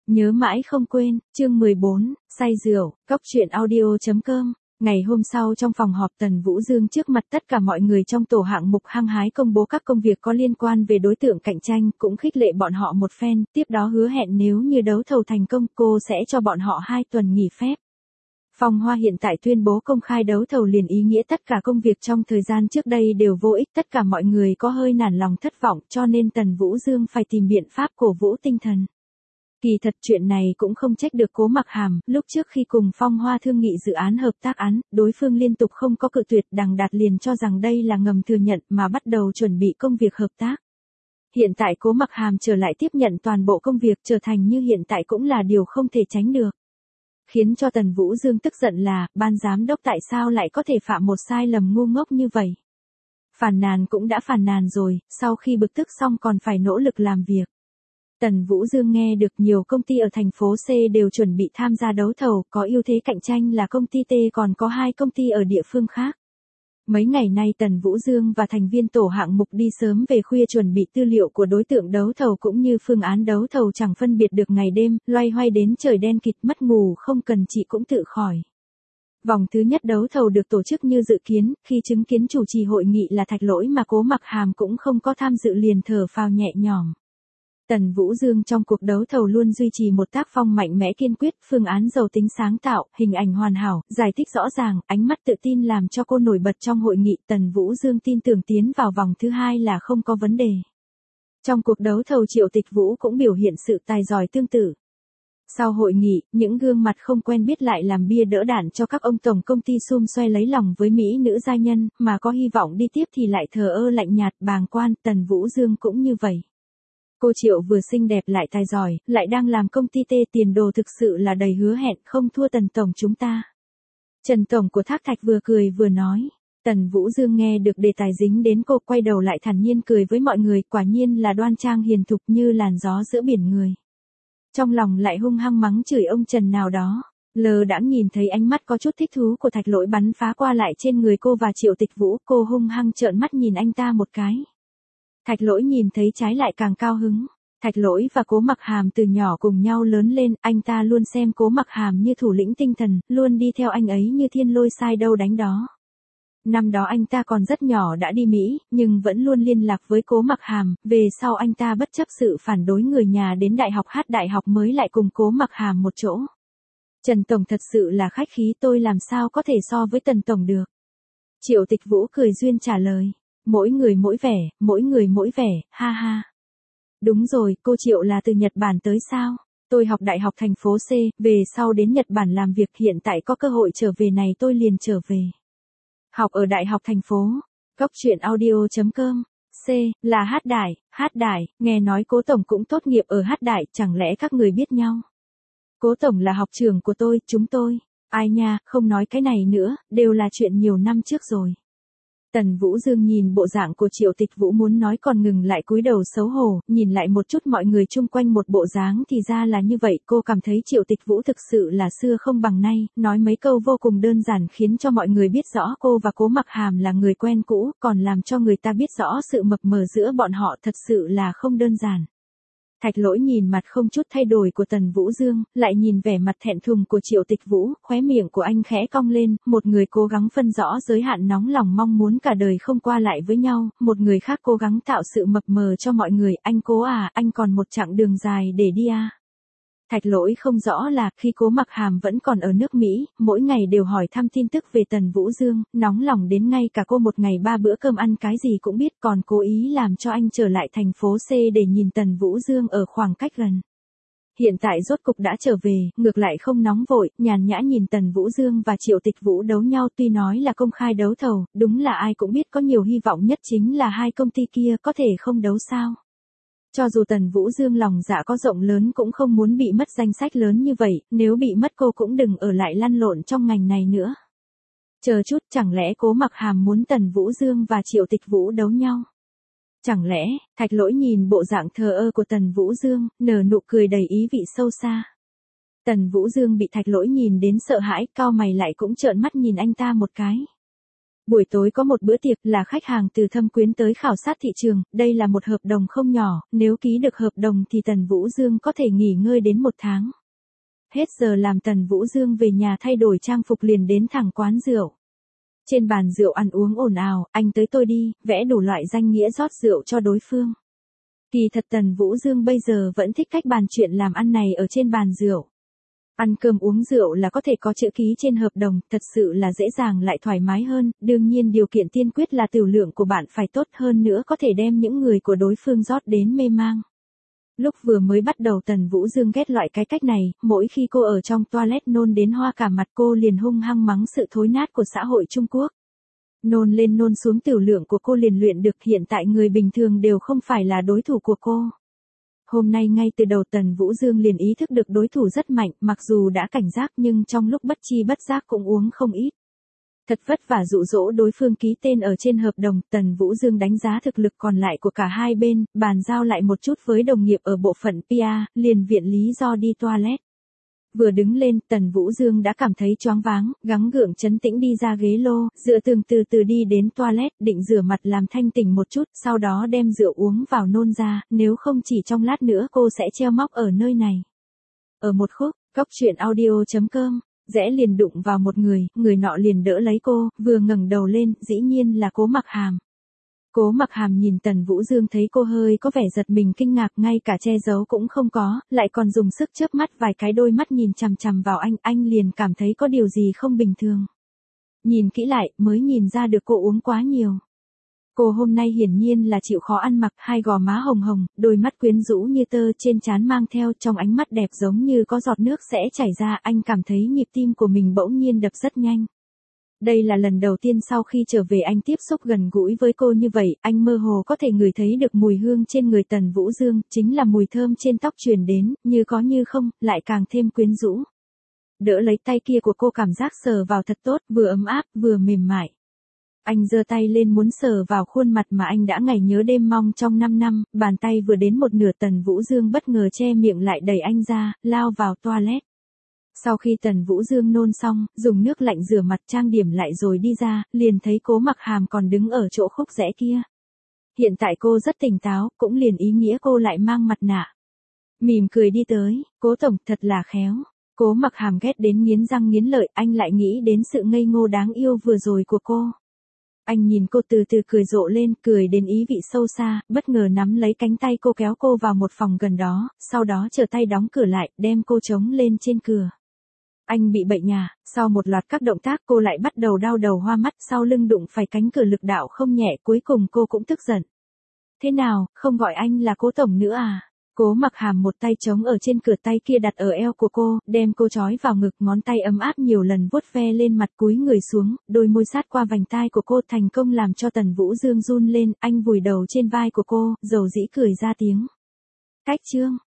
Nhớ mãi không quên, chương 14, say rượu, cóc truyện audio.com. Ngày hôm sau trong phòng họp Tần Vũ Dương trước mặt tất cả mọi người trong tổ hạng mục hăng hái công bố các công việc có liên quan về đối tượng cạnh tranh, cũng khích lệ bọn họ một phen, tiếp đó hứa hẹn nếu như đấu thầu thành công cô sẽ cho bọn họ 2 tuần nghỉ phép. Phong Hoa hiện tại tuyên bố công khai đấu thầu liền ý nghĩa tất cả công việc trong thời gian trước đây đều vô ích, tất cả mọi người có hơi nản lòng thất vọng cho nên Tần Vũ Dương phải tìm biện pháp cổ vũ tinh thần. Kỳ thật chuyện này cũng không trách được Cố Mặc Hàm, lúc trước khi cùng Phong Hoa thương nghị dự án hợp tác án, đối phương liên tục không có cự tuyệt, Đằng Đạt liền cho rằng đây là ngầm thừa nhận mà bắt đầu chuẩn bị công việc hợp tác. Hiện tại Cố Mặc Hàm trở lại tiếp nhận toàn bộ công việc trở thành như hiện tại cũng là điều không thể tránh được. Khiến cho Tần Vũ Dương tức giận là, ban giám đốc tại sao lại có thể phạm một sai lầm ngu ngốc như vậy. Phàn nàn cũng đã phàn nàn rồi, sau khi bực tức xong còn phải nỗ lực làm việc. Tần Vũ Dương nghe được nhiều công ty ở thành phố C đều chuẩn bị tham gia đấu thầu, có ưu thế cạnh tranh là công ty T còn có 2 công ty ở địa phương khác. Mấy ngày nay Tần Vũ Dương và thành viên tổ hạng mục đi sớm về khuya chuẩn bị tư liệu của đối tượng đấu thầu cũng như phương án đấu thầu chẳng phân biệt được ngày đêm, loay hoay đến trời đen kịt mất ngủ không cần chị cũng tự khỏi. Vòng thứ nhất đấu thầu được tổ chức như dự kiến, khi chứng kiến chủ trì hội nghị là Thạch Lỗi mà Cố Mặc Hàm cũng không có tham dự liền thở phào nhẹ nhõm. Tần Vũ Dương trong cuộc đấu thầu luôn duy trì một tác phong mạnh mẽ kiên quyết, phương án giàu tính sáng tạo, hình ảnh hoàn hảo, giải thích rõ ràng, ánh mắt tự tin làm cho cô nổi bật trong hội nghị. Tần Vũ Dương tin tưởng tiến vào vòng thứ 2 là không có vấn đề. Trong cuộc đấu thầu Triệu Tịch Vũ cũng biểu hiện sự tài giỏi tương tự. Sau hội nghị, những gương mặt không quen biết lại làm bia đỡ đạn cho các ông tổng công ty xum xoe lấy lòng với mỹ nữ gia nhân, mà có hy vọng đi tiếp thì lại thờ ơ lạnh nhạt bàng quan. Tần Vũ Dương cũng như vậy. Cô Triệu vừa xinh đẹp lại tài giỏi, lại đang làm công ty T, tiền đồ thực sự là đầy hứa hẹn, không thua Tần tổng chúng ta. Trần tổng của Thác Thạch vừa cười vừa nói. Tần Vũ Dương nghe được đề tài dính đến cô, quay đầu lại thản nhiên cười với mọi người, quả nhiên là đoan trang hiền thục như làn gió giữa biển người. Trong lòng lại hung hăng mắng chửi ông Trần nào đó. Lờ đãng nhìn thấy ánh mắt có chút thích thú của Thạch Lỗi bắn phá qua lại trên người cô và Triệu Tịch Vũ, cô hung hăng trợn mắt nhìn anh ta một cái. Thạch Lỗi nhìn thấy trái lại càng cao hứng. Thạch Lỗi và Cố Mặc Hàm từ nhỏ cùng nhau lớn lên, anh ta luôn xem Cố Mặc Hàm như thủ lĩnh tinh thần, luôn đi theo anh ấy như thiên lôi sai đâu đánh đó. Năm đó anh ta còn rất nhỏ đã đi Mỹ, nhưng vẫn luôn liên lạc với Cố Mặc Hàm, về sau anh ta bất chấp sự phản đối người nhà đến hát đại học mới lại cùng Cố Mặc Hàm một chỗ. Trần tổng thật sự là khách khí, tôi làm sao có thể so với Tần tổng được. Triệu Tịch Vũ cười duyên trả lời. Mỗi người mỗi vẻ, mỗi người mỗi vẻ, ha ha. Đúng rồi, cô Triệu là từ Nhật Bản tới sao? Tôi học đại học thành phố C, về sau đến Nhật Bản làm việc, hiện tại có cơ hội trở về này tôi liền trở về. Học ở đại học thành phố, cóc truyện audio.com. C, là Hát Đại, nghe nói Cố tổng cũng tốt nghiệp ở Hát Đại, chẳng lẽ các người biết nhau? Cố tổng là học trường của tôi, chúng tôi. Ai nha, không nói cái này nữa, đều là chuyện nhiều năm trước rồi. Tần Vũ Dương nhìn bộ dạng của Triệu Tịch Vũ muốn nói còn ngừng lại cúi đầu xấu hổ, nhìn lại một chút mọi người chung quanh một bộ dáng thì ra là như vậy, cô cảm thấy Triệu Tịch Vũ thực sự là xưa không bằng nay, nói mấy câu vô cùng đơn giản khiến cho mọi người biết rõ cô và Cố Mặc Hàm là người quen cũ, còn làm cho người ta biết rõ sự mập mờ giữa bọn họ thật sự là không đơn giản. Thạch Lỗi nhìn mặt không chút thay đổi của Tần Vũ Dương, lại nhìn vẻ mặt thẹn thùng của Triệu Tịch Vũ, khóe miệng của anh khẽ cong lên, một người cố gắng phân rõ giới hạn nóng lòng mong muốn cả đời không qua lại với nhau, một người khác cố gắng tạo sự mập mờ cho mọi người, anh Cố à, anh còn một chặng đường dài để đi à. Thạch Lỗi không rõ là, khi Cố Mặc Hàm vẫn còn ở nước Mỹ, mỗi ngày đều hỏi thăm tin tức về Tần Vũ Dương, nóng lòng đến ngay cả cô một ngày 3 bữa cơm ăn cái gì cũng biết, còn cố ý làm cho anh trở lại thành phố C để nhìn Tần Vũ Dương ở khoảng cách gần. Hiện tại rốt cục đã trở về, ngược lại không nóng vội, nhàn nhã nhìn Tần Vũ Dương và Triệu Tịch Vũ đấu nhau, tuy nói là công khai đấu thầu, đúng là ai cũng biết có nhiều hy vọng nhất chính là 2 công ty kia có thể không đấu sao. Cho dù Tần Vũ Dương lòng dạ có rộng lớn cũng không muốn bị mất danh sách lớn như vậy, nếu bị mất cô cũng đừng ở lại lăn lộn trong ngành này nữa. Chờ chút, chẳng lẽ Cố Mặc Hàm muốn Tần Vũ Dương và Triệu Tịch Vũ đấu nhau? Chẳng lẽ, Thạch Lỗi nhìn bộ dạng thờ ơ của Tần Vũ Dương, nở nụ cười đầy ý vị sâu xa. Tần Vũ Dương bị Thạch Lỗi nhìn đến sợ hãi, cau mày lại cũng trợn mắt nhìn anh ta một cái. Buổi tối có một bữa tiệc là khách hàng từ Thâm Quyến tới khảo sát thị trường, đây là một hợp đồng không nhỏ, nếu ký được hợp đồng thì Tần Vũ Dương có thể nghỉ ngơi đến 1 tháng. Hết giờ làm Tần Vũ Dương về nhà thay đổi trang phục liền đến thẳng quán rượu. Trên bàn rượu ăn uống ồn ào, anh tới tôi đi, vẽ đủ loại danh nghĩa rót rượu cho đối phương. Kỳ thật Tần Vũ Dương bây giờ vẫn thích cách bàn chuyện làm ăn này ở trên bàn rượu. Ăn cơm uống rượu là có thể có chữ ký trên hợp đồng, thật sự là dễ dàng lại thoải mái hơn, đương nhiên điều kiện tiên quyết là tửu lượng của bạn phải tốt hơn nữa có thể đem những người của đối phương rót đến mê mang. Lúc vừa mới bắt đầu Tần Vũ Dương ghét loại cái cách này, mỗi khi cô ở trong toilet nôn đến hoa cả mặt cô liền hung hăng mắng sự thối nát của xã hội Trung Quốc. Nôn lên nôn xuống tửu lượng của cô liền luyện được, hiện tại người bình thường đều không phải là đối thủ của cô. Hôm nay ngay từ đầu Tần Vũ Dương liền ý thức được đối thủ rất mạnh, mặc dù đã cảnh giác nhưng trong lúc bất chi bất giác cũng uống không ít. Thật vất vả dụ dỗ đối phương ký tên ở trên hợp đồng, Tần Vũ Dương đánh giá thực lực còn lại của cả hai bên, bàn giao lại một chút với đồng nghiệp ở bộ phận PR, liền viện lý do đi toilet. Vừa đứng lên, Tần Vũ Dương đã cảm thấy choáng váng, gắng gượng trấn tĩnh đi ra ghế lô, dựa tường từ từ đi đến toilet, định rửa mặt làm thanh tỉnh một chút, sau đó đem rượu uống vào nôn ra, nếu không chỉ trong lát nữa cô sẽ treo móc ở nơi này. Ở một khúc, coctruyện.audio.com, rẽ liền đụng vào một người nọ liền đỡ lấy cô, vừa ngẩng đầu lên, dĩ nhiên là Cố Mặc Hàm. Cố Mặc Hàm nhìn Tần Vũ Dương thấy cô hơi có vẻ giật mình kinh ngạc, ngay cả che giấu cũng không có, lại còn dùng sức chớp mắt vài cái, đôi mắt nhìn chằm chằm vào anh liền cảm thấy có điều gì không bình thường. Nhìn kỹ lại, mới nhìn ra được cô uống quá nhiều. Cô hôm nay hiển nhiên là chịu khó ăn mặc, hai gò má hồng hồng, đôi mắt quyến rũ như tơ, trên trán mang theo trong ánh mắt đẹp giống như có giọt nước sẽ chảy ra, anh cảm thấy nhịp tim của mình bỗng nhiên đập rất nhanh. Đây là lần đầu tiên sau khi trở về anh tiếp xúc gần gũi với cô như vậy, anh mơ hồ có thể ngửi thấy được mùi hương trên người Tần Vũ Dương, chính là mùi thơm trên tóc truyền đến, như có như không, lại càng thêm quyến rũ. Đỡ lấy tay kia của cô, cảm giác sờ vào thật tốt, vừa ấm áp, vừa mềm mại. Anh giơ tay lên muốn sờ vào khuôn mặt mà anh đã ngày nhớ đêm mong trong 5 năm, bàn tay vừa đến một nửa Tần Vũ Dương bất ngờ che miệng lại đẩy anh ra, lao vào toilet. Sau khi Tần Vũ Dương nôn xong, dùng nước lạnh rửa mặt trang điểm lại rồi đi ra, liền thấy Cố Mặc Hàm còn đứng ở chỗ khúc rẽ kia. Hiện tại cô rất tỉnh táo, cũng liền ý nghĩa cô lại mang mặt nạ. Mỉm cười đi tới, Cố tổng thật là khéo. Cố Mặc Hàm ghét đến nghiến răng nghiến lợi, anh lại nghĩ đến sự ngây ngô đáng yêu vừa rồi của cô. Anh nhìn cô từ từ cười rộ lên, cười đến ý vị sâu xa, bất ngờ nắm lấy cánh tay cô kéo cô vào một phòng gần đó, sau đó trở tay đóng cửa lại, đem cô chống lên trên cửa. Anh bị bệnh nhà, sau một loạt các động tác cô lại bắt đầu đau đầu hoa mắt, sau lưng đụng phải cánh cửa lực đạo không nhẹ, cuối cùng cô cũng tức giận. Thế nào, không gọi anh là Cố tổng nữa à? Cố Mặc Hàm một tay chống ở trên cửa, tay kia đặt ở eo của cô, đem cô trói vào ngực, ngón tay ấm áp nhiều lần vuốt ve lên mặt, cúi người xuống, đôi môi sát qua vành tai của cô, thành công làm cho Tần Vũ Dương run lên, anh vùi đầu trên vai của cô, dầu dĩ cười ra tiếng. Cách chương